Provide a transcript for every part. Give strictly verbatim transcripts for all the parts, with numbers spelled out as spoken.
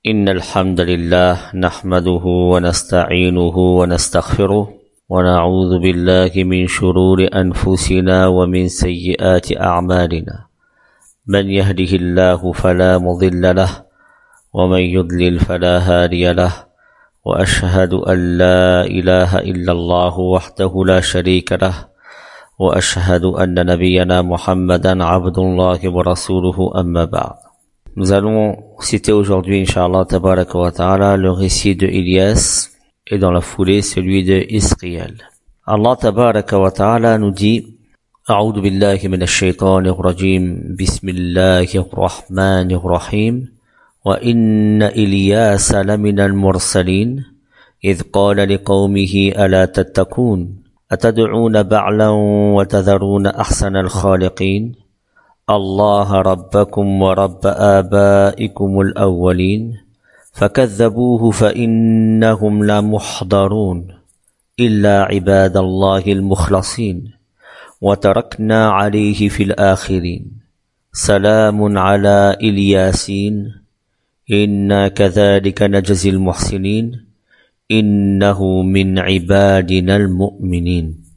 إن الحمد لله نحمده ونستعينه ونستغفره ونعوذ بالله من شرور أنفسنا ومن سيئات أعمالنا من يهده الله فلا مضل له ومن يضلل فلا هادي له وأشهد أن لا إله إلا الله وحده لا شريك له وأشهد أن نبينا محمدا عبد الله ورسوله أما بعد. Nous allons citer aujourd'hui, Inch'Allah, tabaraka wa ta'ala, le récit de Ilyas et dans la foulée celui de Israël. Allah tabaraka wa ta'ala nous dit A'udhu billahi minash shaitanir rajim, bismillahir rahmanir rahim, wa inna Ilyasa laminal mursalin, idh qala liqawmihi ala tattakun, atad'una ba'lan wa tadharuna ahsanal khaliqin, الله ربكم ورب آبائكم الأولين فكذبوه فإنهم لمحضرون إلا عباد الله المخلصين وتركنا عليه في الآخرين سلام على إلياسين إنا كذلك نجزي المحسنين إنه من عبادنا المؤمنين.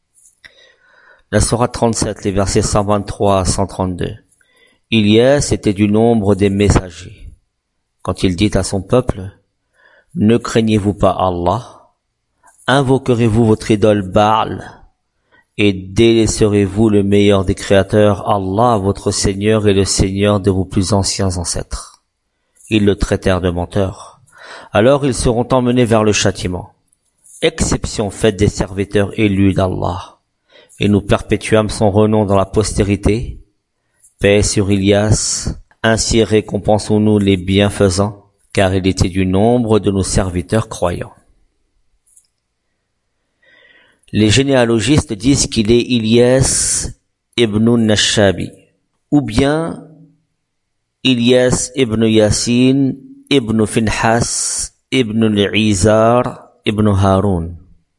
La sourate trente-sept, les versets cent vingt-trois à cent trente-deux. Ilyas était du nombre des messagers. Quand il dit à son peuple, « Ne craignez-vous pas Allah, invoquerez-vous votre idole Baal, et délaisserez-vous le meilleur des créateurs, Allah, votre Seigneur et le Seigneur de vos plus anciens ancêtres. » Ils le traitèrent de menteur. Alors ils seront emmenés vers le châtiment. Exception faite des serviteurs élus d'Allah. Et nous perpétuâmes son renom dans la postérité. Paix sur Ilyas, ainsi récompensons-nous les bienfaisants, car il était du nombre de nos serviteurs croyants. Les généalogistes disent qu'il est Ilyas ibn Nashabi, ou bien Ilyas ibn Yasin ibn Finhas ibn al-Izar ibn Harun,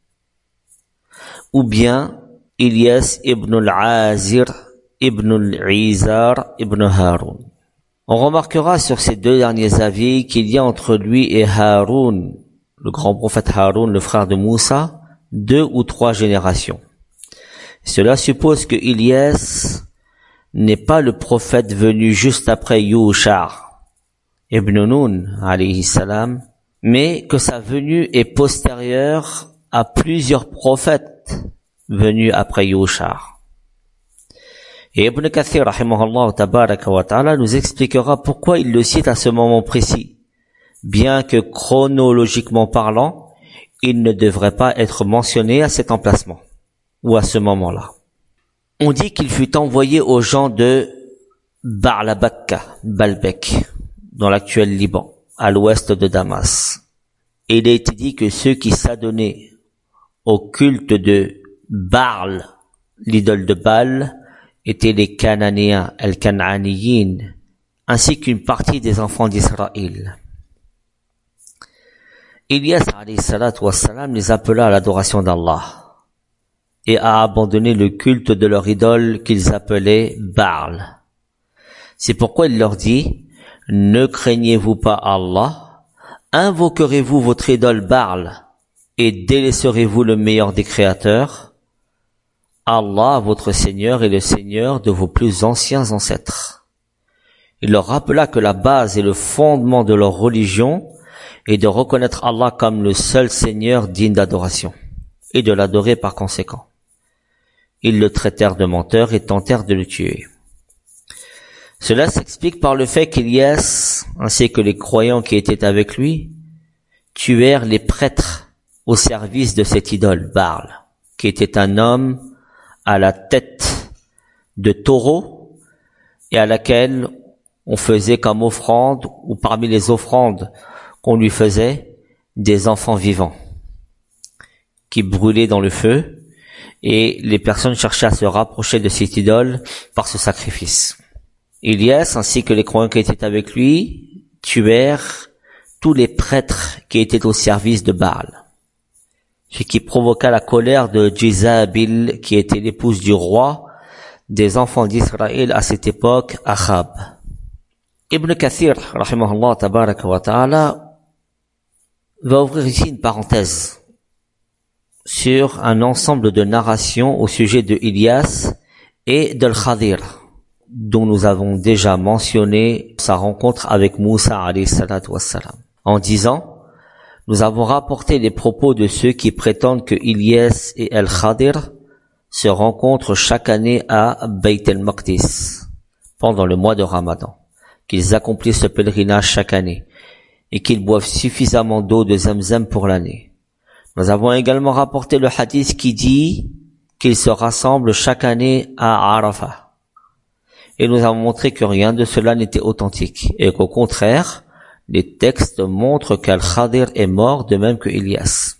ou bien Ilyas ibn al-Azir ibn al-Izar ibn Harun. On remarquera sur ces deux derniers avis qu'il y a entre lui et Haroun, le grand prophète Haroun, le frère de Moussa, deux ou trois générations. Cela suppose que Ilyas n'est pas le prophète venu juste après Yusha ibn Nun, alayhi salam, mais que sa venue est postérieure à plusieurs prophètes venu après Yusha. Et Ibn Kathir, rahimahullah tabaraka wa ta'ala, nous expliquera pourquoi il le cite à ce moment précis, bien que chronologiquement parlant, il ne devrait pas être mentionné à cet emplacement, ou à ce moment-là. On dit qu'il fut envoyé aux gens de Ba'labakka, Baalbek, dans l'actuel Liban, à l'ouest de Damas. Et il a été dit que ceux qui s'adonnaient au culte de Baal, l'idole de Baal, étaient les Cananéens, el Cananiyin, ainsi qu'une partie des enfants d'Israël. Ilyas alayhi salatu wassalam les appela à l'adoration d'Allah et a abandonné le culte de leur idole qu'ils appelaient Baal. C'est pourquoi il leur dit, « Ne craignez-vous pas Allah, invoquerez-vous votre idole Baal et délaisserez-vous le meilleur des créateurs, Allah, votre Seigneur, est le Seigneur de vos plus anciens ancêtres. » Il leur rappela que la base et le fondement de leur religion est de reconnaître Allah comme le seul Seigneur digne d'adoration, et de l'adorer par conséquent. Ils le traitèrent de menteur et tentèrent de le tuer. Cela s'explique par le fait qu'Ilyas, ainsi que les croyants qui étaient avec lui, tuèrent les prêtres au service de cette idole, Baal, qui était un homme à la tête de taureau et à laquelle on faisait comme offrande, ou parmi les offrandes qu'on lui faisait, des enfants vivants qui brûlaient dans le feu, et les personnes cherchaient à se rapprocher de cette idole par ce sacrifice. Ilyas, ainsi que les croyants qui étaient avec lui, tuèrent tous les prêtres qui étaient au service de Baal, ce qui provoqua la colère de Jézabel, qui était l'épouse du roi des enfants d'Israël à cette époque, Achab. Ibn Kathir, rahimahullah tabaraka wa ta'ala, va ouvrir ici une parenthèse sur un ensemble de narrations au sujet de Ilyas et de Al-Khadir, dont nous avons déjà mentionné sa rencontre avec Moussa alayhi salatu wassalam, en disant: nous avons rapporté les propos de ceux qui prétendent que Ilyas et Al-Khadir se rencontrent chaque année à Bayt al-Maqdis pendant le mois de Ramadan, qu'ils accomplissent ce pèlerinage chaque année et qu'ils boivent suffisamment d'eau de Zamzam pour l'année. Nous avons également rapporté le hadith qui dit qu'ils se rassemblent chaque année à Arafah. Et nous avons montré que rien de cela n'était authentique et qu'au contraire, les textes montrent qu'Al-Khadir est mort de même que Ilyas.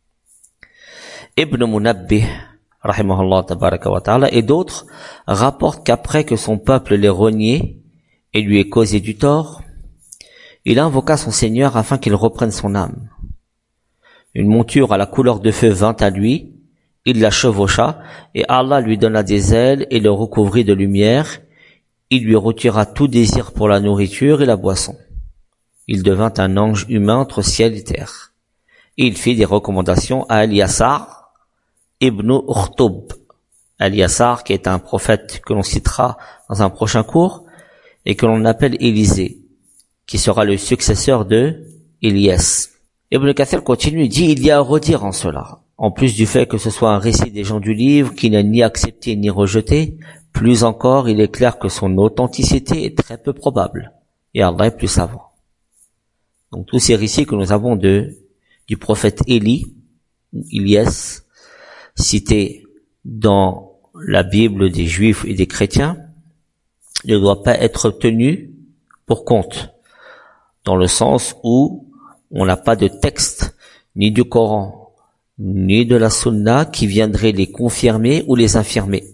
Ibn Munabbih, rahimahullah tabaraka wa ta'ala, et d'autres rapportent qu'après que son peuple l'ait renié et lui ait causé du tort, il invoqua son Seigneur afin qu'il reprenne son âme. Une monture à la couleur de feu vint à lui, il la chevaucha, et Allah lui donna des ailes et le recouvrit de lumière. Il lui retira tout désir pour la nourriture et la boisson. Il devint un ange humain entre ciel et terre. Et il fit des recommandations à Al-Yassar ibn Ukhtub. Al-Yassar, qui est un prophète que l'on citera dans un prochain cours, et que l'on appelle Élisée, qui sera le successeur de Ilyas. Ibn Kathir continue, dit: il y a à redire en cela, en plus du fait que ce soit un récit des gens du livre qui n'est ni accepté ni rejeté, plus encore il est clair que son authenticité est très peu probable, et Allah est plus savant. Donc tous ces récits que nous avons de du prophète Élie, Ilyas, cités dans la Bible des Juifs et des chrétiens, ne doivent pas être tenus pour compte, dans le sens où on n'a pas de texte, ni du Coran, ni de la Sunna qui viendrait les confirmer ou les infirmer.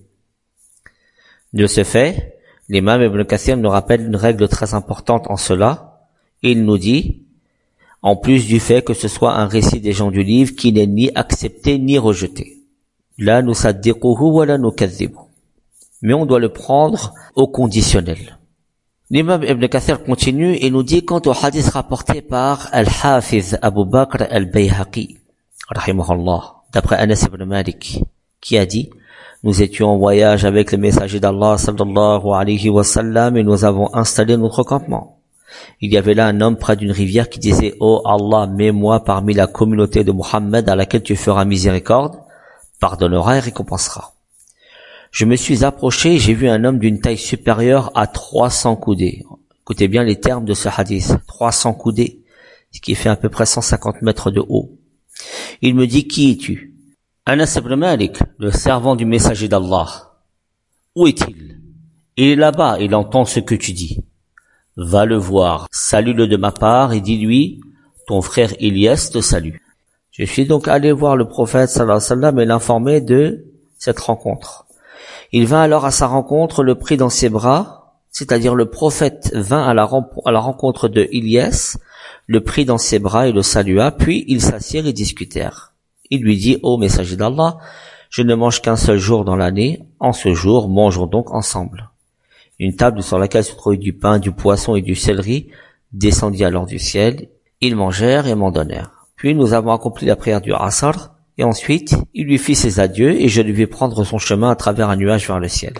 De ce fait, l'imam Ibn Kathir nous rappelle une règle très importante en cela. Il nous dit, en plus du fait que ce soit un récit des gens du livre qui n'est ni accepté ni rejeté. La nusaddiquhu wa la nukadhibu. Mais on doit le prendre au conditionnel. L'imam Ibn Kathir continue et nous dit quant au hadith rapporté par Al-Hafiz Abu Bakr Al-Bayhaqi, rahimahullah, d'après Anas ibn Malik, qui a dit: nous étions en voyage avec le messager d'Allah sallallahu alayhi wa sallam et nous avons installé notre campement. Il y avait là un homme près d'une rivière qui disait: oh Allah, mets-moi parmi la communauté de Muhammad à laquelle tu feras miséricorde, pardonneras et récompensera. Je me suis approché et j'ai vu un homme d'une taille supérieure à trois cents coudées. Écoutez bien les termes de ce hadith. trois cents coudées, ce qui fait à peu près cent cinquante mètres de haut. Il me dit: qui es-tu? Anas ibn Malik, le servant du messager d'Allah. Où est-il? Il est là-bas, il entend ce que tu dis. Va le voir, salue-le de ma part et dis-lui: ton frère Ilyas te salue. Je suis donc allé voir le prophète sallallahu alayhi wa sallam et l'informer de cette rencontre. Il vint alors à sa rencontre, le prit dans ses bras, c'est-à-dire le prophète vint à la, à la rencontre de Ilyas, le prit dans ses bras et le salua, puis ils s'assirent et discutèrent. Il lui dit: ô messager d'Allah, je ne mange qu'un seul jour dans l'année, en ce jour mangeons donc ensemble. Une table sur laquelle se trouvait du pain, du poisson et du céleri descendit alors du ciel, ils mangèrent et m'en donnèrent. Puis nous avons accompli la prière du Asr, et ensuite, il lui fit ses adieux et je lui vis prendre son chemin à travers un nuage vers le ciel.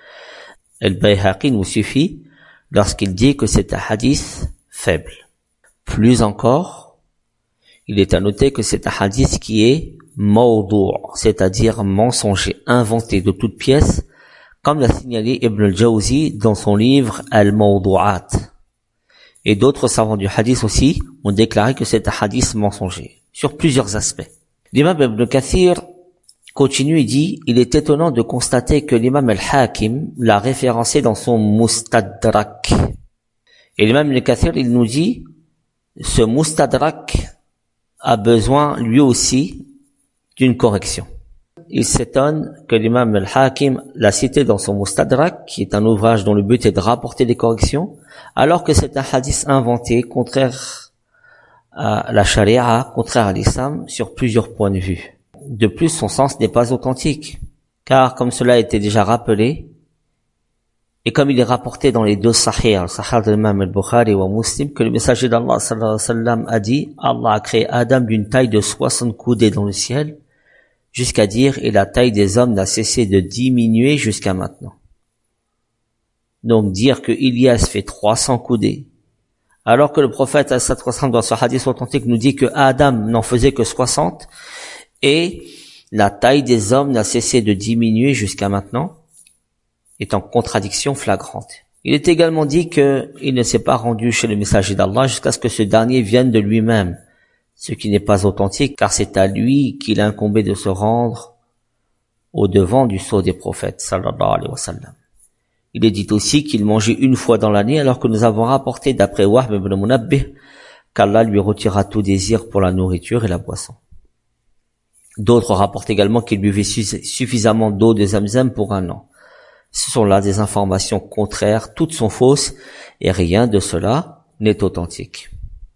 Al-Bayhaqi nous suffit lorsqu'il dit que c'est un hadith faible. Plus encore, il est à noter que c'est un hadith qui est mawdou', c'est-à-dire mensonger, inventé de toutes pièces, comme l'a signalé Ibn al-Jawzi dans son livre Al-Mawdu'at. Et d'autres savants du hadith aussi ont déclaré que c'est un hadith mensonger, sur plusieurs aspects. L'imam Ibn Kathir continue et dit: il est étonnant de constater que l'imam al-Hakim l'a référencé dans son Mustadrak. Et l'imam Ibn Kathir, il nous dit, ce Mustadrak a besoin lui aussi d'une correction. Il s'étonne que l'imam al-Hakim l'a cité dans son Mustadrak, qui est un ouvrage dont le but est de rapporter des corrections, alors que c'est un hadith inventé, contraire à la charia, contraire à l'islam, sur plusieurs points de vue. De plus, son sens n'est pas authentique, car comme cela a été déjà rappelé, Et comme il est rapporté dans les deux sahih, le sahih de l'imam al-Bukhari ou Muslim, que le messager d'Allah sallallahu alayhi wa sallam a dit, Allah a créé Adam d'une taille de soixante coudées dans le ciel, jusqu'à dire, et la taille des hommes n'a cessé de diminuer jusqu'à maintenant. Donc dire que Ilyas fait trois cents coudées, alors que le prophète dans ce hadith authentique nous dit que Adam n'en faisait que soixante, et la taille des hommes n'a cessé de diminuer jusqu'à maintenant, est en contradiction flagrante. Il est également dit qu'il ne s'est pas rendu chez le messager d'Allah jusqu'à ce que ce dernier vienne de lui-même, ce qui n'est pas authentique, car c'est à lui qu'il incombait de se rendre au devant du sceau des prophètes, sallallahu alayhi wa sallam. Il est dit aussi qu'il mangeait une fois dans l'année, alors que nous avons rapporté d'après Wahb ibn Munabbih qu'Allah lui retira tout désir pour la nourriture et la boisson. D'autres rapportent également qu'il buvait suffisamment d'eau de Zamzam pour un an. Ce sont là des informations contraires, toutes sont fausses, et rien de cela n'est authentique.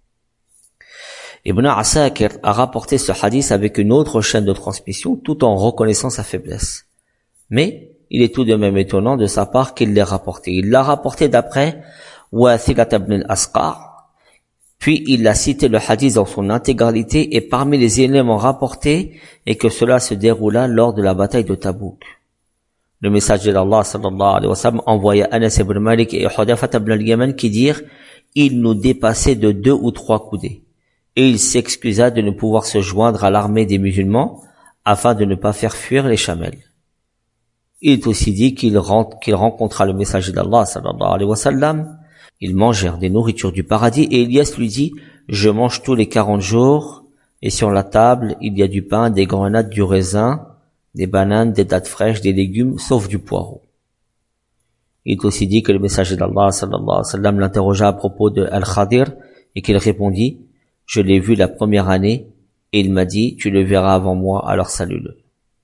Ibn Asakir a rapporté ce hadith avec une autre chaîne de transmission, tout en reconnaissant sa faiblesse. Mais il est tout de même étonnant de sa part qu'il l'ait rapporté. Il l'a rapporté d'après Wathilat ibn al-Asqa, puis il a cité le hadith dans son intégralité et parmi les éléments rapportés et que cela se déroula lors de la bataille de Tabouk. Le messager d'Allah sallallahu alayhi wa sallam envoya Anas ibn Malik et Hudayfa ibn al-Yaman qui dirent « Il nous dépassait de deux ou trois coudées » et il s'excusa de ne pouvoir se joindre à l'armée des musulmans afin de ne pas faire fuir les chamelles. Il est aussi dit qu'il, rentre, qu'il rencontra le messager d'Allah sallallahu alayhi wa sallam. Ils mangèrent des nourritures du paradis et Ilyas lui dit « Je mange tous les quarante jours et sur la table il y a du pain, des grenades, du raisin, des bananes, des dattes fraîches, des légumes, sauf du poireau. » Il est aussi dit que le messager d'Allah sallallahu alayhi wa sallam l'interrogea à propos de Al-Khadir et qu'il répondit « Je l'ai vu la première année et il m'a dit « Tu le verras avant moi, alors salue-le. »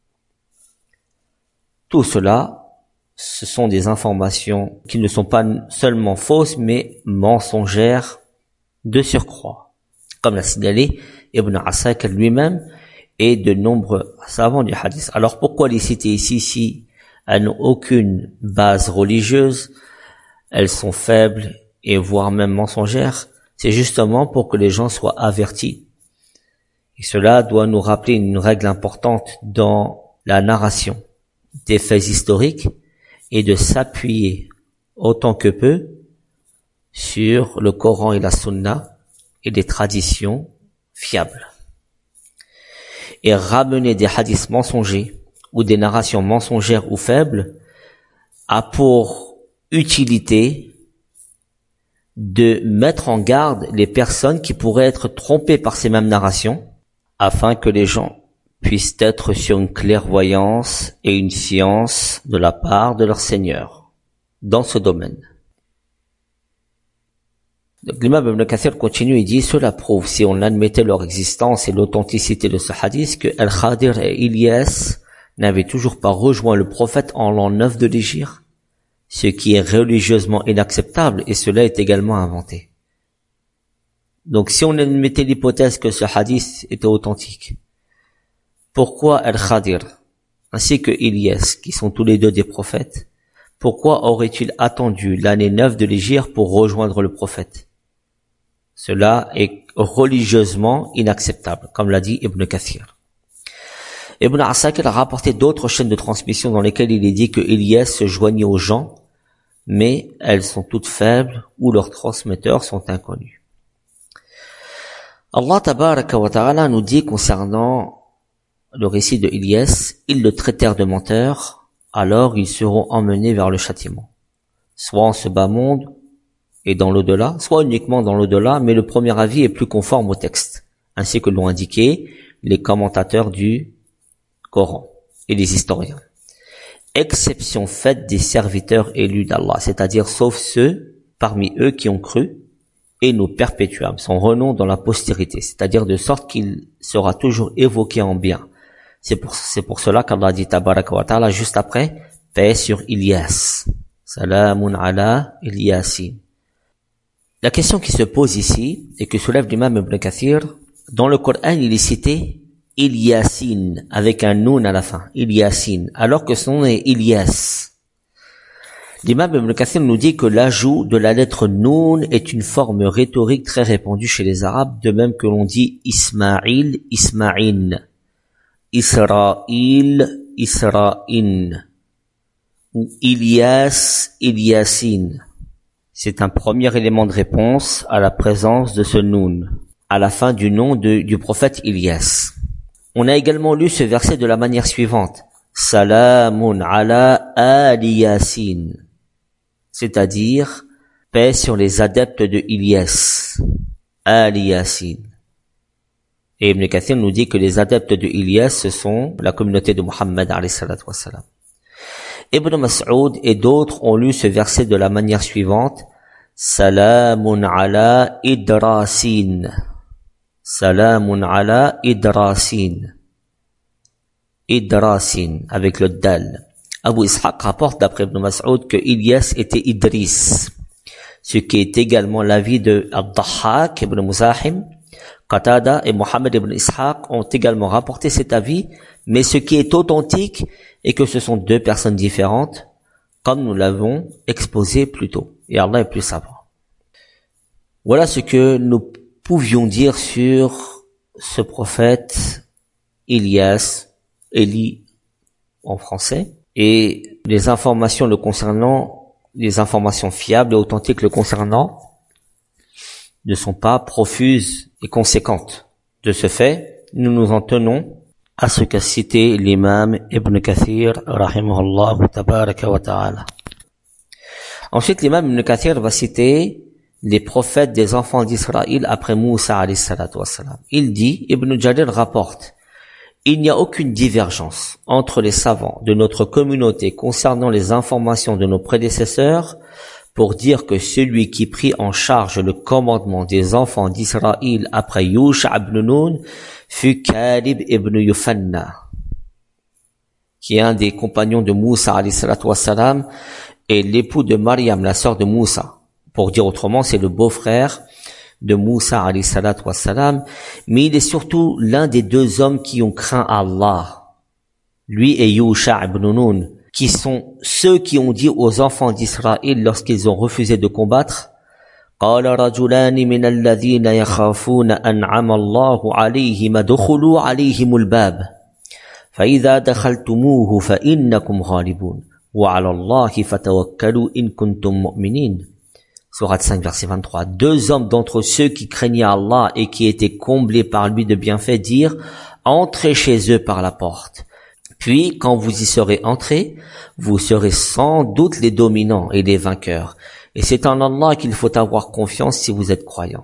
Tout cela, ce sont des informations qui ne sont pas seulement fausses, mais mensongères de surcroît. Comme l'a signalé Ibn Asakir lui-même et de nombreux savants du hadith. Alors pourquoi les citer ici si elles n'ont aucune base religieuse, elles sont faibles et voire même mensongères? C'est justement pour que les gens soient avertis. Et cela doit nous rappeler une règle importante dans la narration des faits historiques et de s'appuyer autant que peu sur le Coran et la Sunna et des traditions fiables. Et ramener des hadiths mensongers ou des narrations mensongères ou faibles a pour utilité de mettre en garde les personnes qui pourraient être trompées par ces mêmes narrations afin que les gens puissent être sur une clairvoyance et une science de la part de leur Seigneur dans ce domaine. Donc l'imam Ibn Kathir continue et dit « Cela prouve, si on admettait leur existence et l'authenticité de ce hadith, que Al-Khadir et Ilyas n'avaient toujours pas rejoint le prophète en l'an neuf de l'Hégire, ce qui est religieusement inacceptable et cela est également inventé. » Donc si on admettait l'hypothèse que ce hadith était authentique, pourquoi Al-Khadir ainsi que Ilyas, qui sont tous les deux des prophètes, pourquoi aurait-il attendu l'année neuf de l'Hégire pour rejoindre le prophète? Cela est religieusement inacceptable, comme l'a dit Ibn Kathir. Ibn Asakir a rapporté d'autres chaînes de transmission dans lesquelles il est dit que Ilyas se joignait aux gens, mais elles sont toutes faibles ou leurs transmetteurs sont inconnus. Allah tabaraka wa ta'ala nous dit concernant le récit de Ilyas, ils le traitèrent de menteur, alors ils seront emmenés vers le châtiment. Soit en ce bas monde et dans l'au-delà, soit uniquement dans l'au-delà, mais le premier avis est plus conforme au texte, ainsi que l'ont indiqué les commentateurs du Coran et les historiens. Exception faite des serviteurs élus d'Allah, c'est-à-dire sauf ceux parmi eux qui ont cru, et nous perpétuâmes son renom dans la postérité, c'est-à-dire de sorte qu'il sera toujours évoqué en bien. C'est pour, c'est pour cela qu'Allah dit tabaraka wa ta'ala juste après, paix sur Ilyas. Salamun ala Ilyasin. La question qui se pose ici, et que soulève l'imam Ibn Kathir, dans le Coran il est cité Ilyasin, avec un noun à la fin, Ilyasin, alors que son nom est Ilyas. L'imam Ibn Kathir nous dit que l'ajout de la lettre Noun est une forme rhétorique très répandue chez les Arabes, de même que l'on dit Ismaïl, Ismaïn, Israël, Israïn, ou Ilyas, Ilyasin. C'est un premier élément de réponse à la présence de ce Noun, à la fin du nom de, du prophète Ilyas. On a également lu ce verset de la manière suivante. Salamun ala ali Yasin. C'est-à-dire, paix sur les adeptes de Ilyas. Ali Yasin. Et Ibn Kathir nous dit que les adeptes de Ilyas, ce sont la communauté de Muhammad alayhi salatu wassalam. Ibn Mas'ud et d'autres ont lu ce verset de la manière suivante. Salamun ala Idrasin. Salamun ala Idrasin. Idrasin, avec le dal. Abu Ishaq rapporte d'après Ibn Mas'ud que Ilyas était Idris, ce qui est également l'avis de Ad-Dahhak ibn Muzahim. Qatada et Mohammed ibn Ishaq ont également rapporté cet avis, mais ce qui est authentique est que ce sont deux personnes différentes, comme nous l'avons exposé plus tôt. Et Allah est plus savant. Voilà ce que nous pouvions dire sur ce prophète Ilyas, Élie en français, et les informations le concernant, les informations fiables et authentiques le concernant ne sont pas profuses et conséquentes. De ce fait, nous nous en tenons à ce qu'a cité l'imam Ibn Kathir, rahimahullah tabaraka wa ta'ala. Ensuite, l'imam Ibn Kathir va citer les prophètes des enfants d'Israël après Moussa alayhi salatu wassalam. Il dit, Ibn Jarir rapporte, il n'y a aucune divergence entre les savants de notre communauté concernant les informations de nos prédécesseurs pour dire que celui qui prit en charge le commandement des enfants d'Israël après Yusha ibn Nun fut Kalib ibn Yufanna, qui est un des compagnons de Moussa alayhi salatu wassalam et l'époux de Mariam, la sœur de Moussa. Pour dire autrement, c'est le beau-frère de Moussa alayhi salatu wassalam, mais il est surtout l'un des deux hommes qui ont craint Allah, lui et Yusha ibn Nun, qui sont ceux qui ont dit aux enfants d'Israël lorsqu'ils ont refusé de combattre, قال رجلان من الذين يخافون أنعم الله عليهم ادخلوا عليهم الباب فإذا دخلتموه فإنكم غالبون وعلى الله فتوكلوا إن كنتم مؤمنين. Sourate cinq, verset vingt-trois. Deux hommes d'entre ceux qui craignaient Allah et qui étaient comblés par lui de bienfaits dirent, entrez chez eux par la porte. Puis, quand vous y serez entrés, vous serez sans doute les dominants et les vainqueurs. Et c'est en Allah qu'il faut avoir confiance si vous êtes croyants.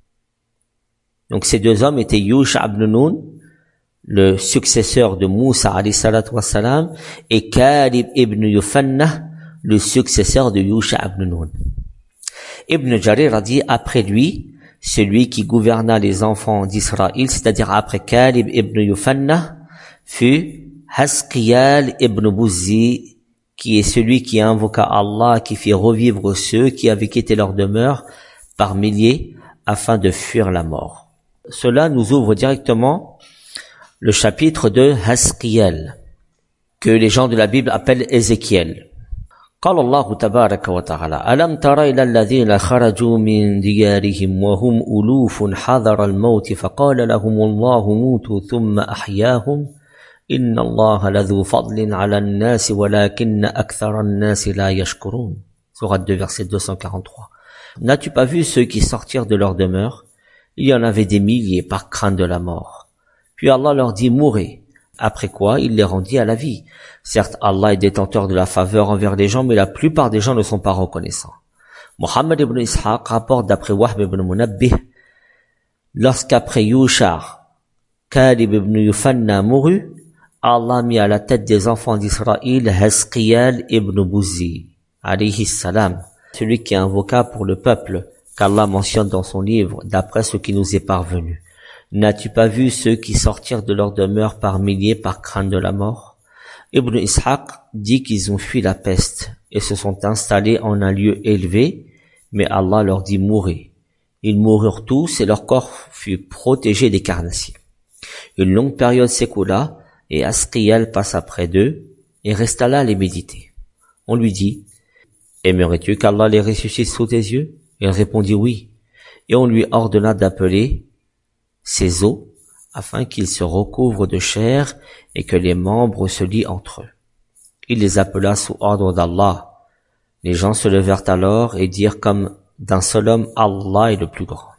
Donc ces deux hommes étaient Yusha ibn Nun, le successeur de Moussa alayhi salatu wassalam, et Kalib ibn Yufanna, le successeur de Yusha ibn Nun. Ibn Jarir a dit après lui, celui qui gouverna les enfants d'Israël, c'est-à-dire après Kalib ibn Yufanna, fut Hasqiyal ibn Buzzi, qui est celui qui invoqua Allah, qui fit revivre ceux qui avaient quitté leur demeure par milliers afin de fuir la mort. Cela nous ouvre directement le chapitre de Hasqiyal, que les gens de la Bible appellent Ézéchiel. قال الله تبارك وتعالى ألم تر إلى الذين خرجوا من ديارهم وهم ألوف حذر الموت فقال لهم الله موتوا ثم أحياهم إن الله لذو فضل على الناس ولكن أكثر الناس لا يشكرون. Sourate deux, verset deux cent quarante-trois. N'as-tu pas vu ceux qui sortirent de leur demeure? Il y en avait des milliers par crainte de la mort. Puis Allah leur dit mourez. Après quoi, il les rendit à la vie. Certes, Allah est détenteur de la faveur envers les gens, mais la plupart des gens ne sont pas reconnaissants. Mohammed ibn Ishaq rapporte d'après Wahb ibn Munabbih, lorsqu'après Yusha, Kalib ibn Yufanna mourut, Allah mit à la tête des enfants d'Israël Hasqiyal ibn Buzzi, alayhi salam, celui qui invoqua pour le peuple, qu'Allah mentionne dans son livre, d'après ce qui nous est parvenu. N'as-tu pas vu ceux qui sortirent de leur demeure par milliers par crainte de la mort? Ibn Ishaq dit qu'ils ont fui la peste et se sont installés en un lieu élevé, mais Allah leur dit mourez. Ils moururent tous et leur corps fut protégé des carnassiers. Une longue période s'écoula et Hasqiyal passa près d'eux et resta là à les méditer. On lui dit, aimerais-tu qu'Allah les ressuscite sous tes yeux? Il répondit oui. Et on lui ordonna d'appeler ses os afin qu'ils se recouvrent de chair et que les membres se lient entre eux. Il les appela sous ordre d'Allah. Les gens se levèrent alors et dirent comme d'un seul homme, Allah est le plus grand.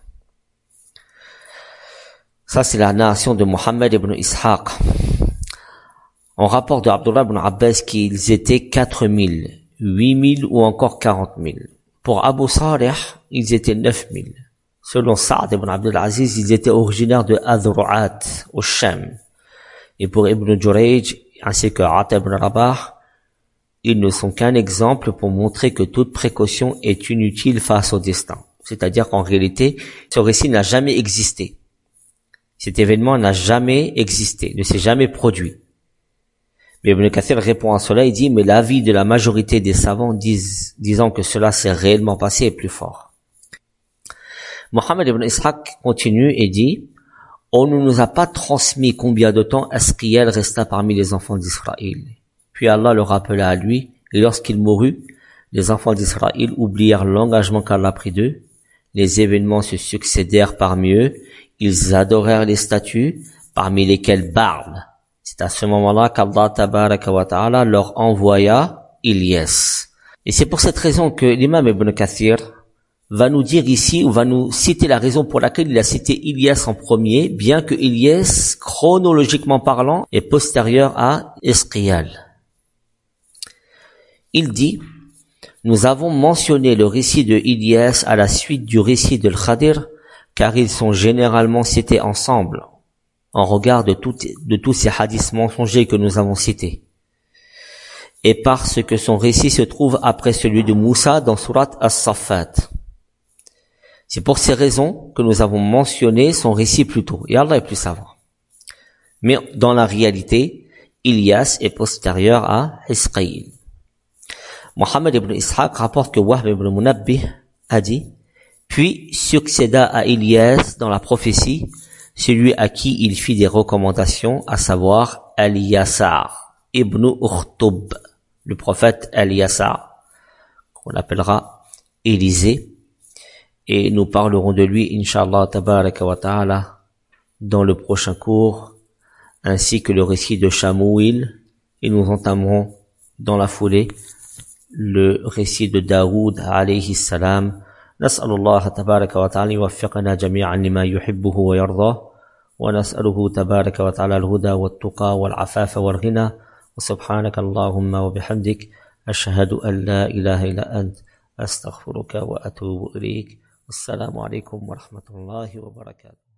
Ça, c'est la narration de Mohammed ibn Ishaq. On rapporte de Abdullah ibn Abbas qu'ils étaient quatre mille, huit mille ou encore quarante mille. Pour Abu Salih, ils étaient neuf mille. Selon Sa'd ibn Abdul Aziz, ils étaient originaires de Adru'at, au Sham. Et pour Ibn Jurayj, ainsi que Ata ibn Rabah, ils ne sont qu'un exemple pour montrer que toute précaution est inutile face au destin. C'est-à-dire qu'en réalité, ce récit n'a jamais existé. Cet événement n'a jamais existé, ne s'est jamais produit. Mais Ibn Kathir répond à cela, il dit, mais l'avis de la majorité des savants disent, disant que cela s'est réellement passé est plus fort. Mohammed ibn Ishaq continue et dit, on ne nous a pas transmis combien de temps Asqiel resta parmi les enfants d'Israël. Puis Allah le rappela à lui, et lorsqu'il mourut, les enfants d'Israël oublièrent l'engagement qu'Allah prit d'eux, les événements se succédèrent parmi eux, ils adorèrent les statues, parmi lesquelles Baal. C'est à ce moment-là qu'Allah tabaraka wa ta'ala leur envoya Ilyas. Et c'est pour cette raison que l'imam Ibn Kathir va nous dire ici, ou va nous citer la raison pour laquelle il a cité Ilyas en premier, bien que Ilyas, chronologiquement parlant, est postérieur à Asqiel. Il dit, nous avons mentionné le récit de Ilyas à la suite du récit de Al-Khadir, car ils sont généralement cités ensemble, en regard de, tout, de tous ces hadiths mensongers que nous avons cités. Et parce que son récit se trouve après celui de Moussa dans Surat As-Saffat. C'est pour ces raisons que nous avons mentionné son récit plus tôt. Et Allah est plus savant. Mais dans la réalité, Ilyas est postérieur à Asqiel. Mohammed ibn Ishaq rapporte que Wahb ibn Munabbih a dit, puis succéda à Ilyas dans la prophétie, celui à qui il fit des recommandations, à savoir Al-Yasar ibn Ukhtub, le prophète Al-Yasar, qu'on appellera Élisée, et nous parlerons de lui, Inch'Allah tabaraka wa ta'ala, dans le prochain cours, ainsi que le récit de Shamouil, et nous entamerons dans la foulée le récit de Daoud alayhi salam. نسأل الله تبارك وتعالى يوفقنا جميعا لما يحبه ويرضاه ونسأله تبارك وتعالى الهدى والتقى والعفاف والغنى وسبحانك اللهم وبحمدك أشهد أن لا إله إلا أنت أستغفرك وأتوب إليك والسلام عليكم ورحمة الله وبركاته.